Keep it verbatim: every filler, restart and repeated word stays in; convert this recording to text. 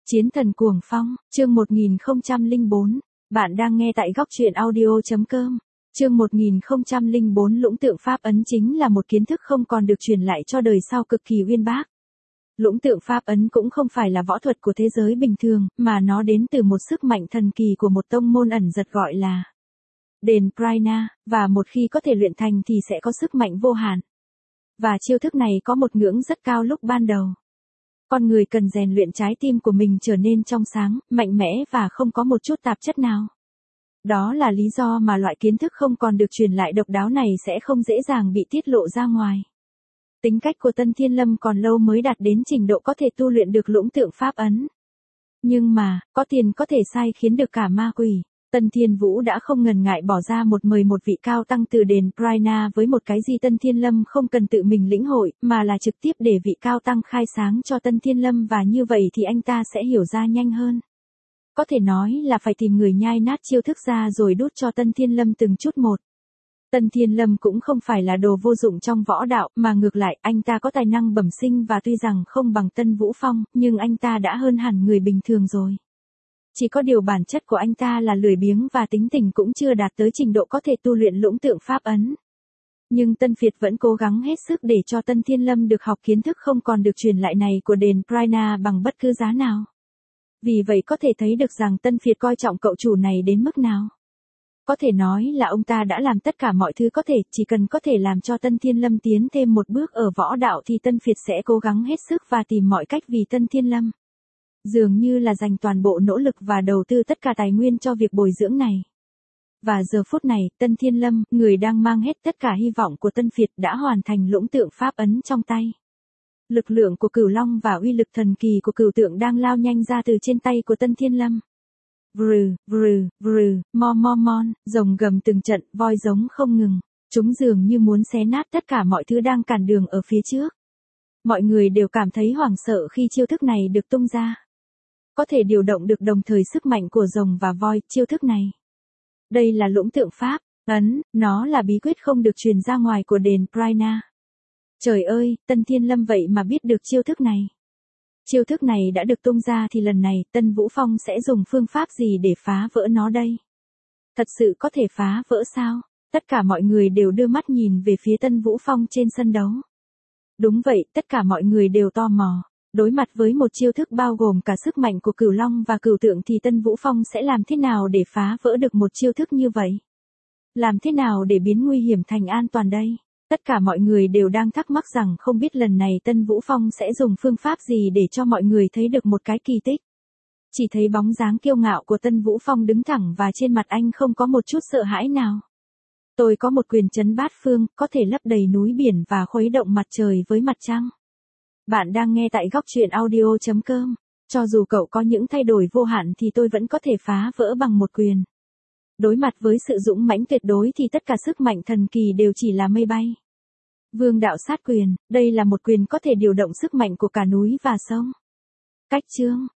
Chiến thần cuồng phong, chương một nghìn không trăm lẻ bốn. Bạn đang nghe tại góc truyện audio.com. Chương một nghìn không trăm lẻ bốn Lũng tượng pháp ấn chính là một kiến thức không còn được truyền lại cho đời sau cực kỳ uyên bác. Lũng tượng pháp ấn cũng không phải là võ thuật của thế giới bình thường, mà nó đến từ một sức mạnh thần kỳ của một tông môn ẩn giật gọi là Đền Prina, và một khi có thể luyện thành thì sẽ có sức mạnh vô hạn. Và chiêu thức này có một ngưỡng rất cao lúc ban đầu. Con người cần rèn luyện trái tim của mình trở nên trong sáng, mạnh mẽ và không có một chút tạp chất nào. Đó là lý do mà loại kiến thức không còn được truyền lại độc đáo này sẽ không dễ dàng bị tiết lộ ra ngoài. Tính cách của Tân Thiên Lâm còn lâu mới đạt đến trình độ có thể tu luyện được lũng tượng pháp ấn. Nhưng mà, có tiền có thể sai khiến được cả ma quỷ. Tân Thiên Vũ đã không ngần ngại bỏ ra một mời một vị cao tăng từ đền Prina với một cái gì Tân Thiên Lâm không cần tự mình lĩnh hội, mà là trực tiếp để vị cao tăng khai sáng cho Tân Thiên Lâm, và như vậy thì anh ta sẽ hiểu ra nhanh hơn. Có thể nói là phải tìm người nhai nát chiêu thức ra rồi đút cho Tân Thiên Lâm từng chút một. Tân Thiên Lâm cũng không phải là đồ vô dụng trong võ đạo, mà ngược lại, anh ta có tài năng bẩm sinh và tuy rằng không bằng Tân Vũ Phong, nhưng anh ta đã hơn hẳn người bình thường rồi. Chỉ có điều bản chất của anh ta là lười biếng và tính tình cũng chưa đạt tới trình độ có thể tu luyện lũng tượng pháp ấn. Nhưng Tân Việt vẫn cố gắng hết sức để cho Tân Thiên Lâm được học kiến thức không còn được truyền lại này của đền Prina bằng bất cứ giá nào. Vì vậy có thể thấy được rằng Tân Việt coi trọng cậu chủ này đến mức nào. Có thể nói là ông ta đã làm tất cả mọi thứ có thể, chỉ cần có thể làm cho Tân Thiên Lâm tiến thêm một bước ở võ đạo thì Tân Việt sẽ cố gắng hết sức và tìm mọi cách vì Tân Thiên Lâm. Dường như là dành toàn bộ nỗ lực và đầu tư tất cả tài nguyên cho việc bồi dưỡng này. Và giờ phút này, Tân Thiên Lâm, người đang mang hết tất cả hy vọng của Tân Việt, đã hoàn thành lũng tượng pháp ấn trong tay. Lực lượng của Cửu Long và uy lực thần kỳ của Cửu Tượng đang lao nhanh ra từ trên tay của Tân Thiên Lâm. Vrừ, vrừ, vrừ, mo mo mon, rồng gầm từng trận, voi giống không ngừng. Chúng dường như muốn xé nát tất cả mọi thứ đang cản đường ở phía trước. Mọi người đều cảm thấy hoảng sợ khi chiêu thức này được tung ra. Có thể điều động được đồng thời sức mạnh của rồng và voi, chiêu thức này. Đây là lũng tượng pháp ấn, nó là bí quyết không được truyền ra ngoài của đền Prina. Trời ơi, Tân Thiên Lâm vậy mà biết được chiêu thức này. Chiêu thức này đã được tung ra thì lần này Tân Vũ Phong sẽ dùng phương pháp gì để phá vỡ nó đây? Thật sự có thể phá vỡ sao? Tất cả mọi người đều đưa mắt nhìn về phía Tân Vũ Phong trên sân đấu. Đúng vậy, tất cả mọi người đều tò mò. Đối mặt với một chiêu thức bao gồm cả sức mạnh của Cửu Long và Cửu Tượng thì Tân Vũ Phong sẽ làm thế nào để phá vỡ được một chiêu thức như vậy? Làm thế nào để biến nguy hiểm thành an toàn đây? Tất cả mọi người đều đang thắc mắc rằng không biết lần này Tân Vũ Phong sẽ dùng phương pháp gì để cho mọi người thấy được một cái kỳ tích. Chỉ thấy bóng dáng kiêu ngạo của Tân Vũ Phong đứng thẳng và trên mặt anh không có một chút sợ hãi nào. Tôi có một quyền trấn bát phương, có thể lấp đầy núi biển và khuấy động mặt trời với mặt trăng. Bạn đang nghe tại góc truyện audio.com. Cho dù cậu có những thay đổi vô hạn thì tôi vẫn có thể phá vỡ bằng một quyền. Đối mặt với sự dũng mãnh tuyệt đối thì tất cả sức mạnh thần kỳ đều chỉ là mây bay. Vương đạo sát quyền, đây là một quyền có thể điều động sức mạnh của cả núi và sông. Cách chương,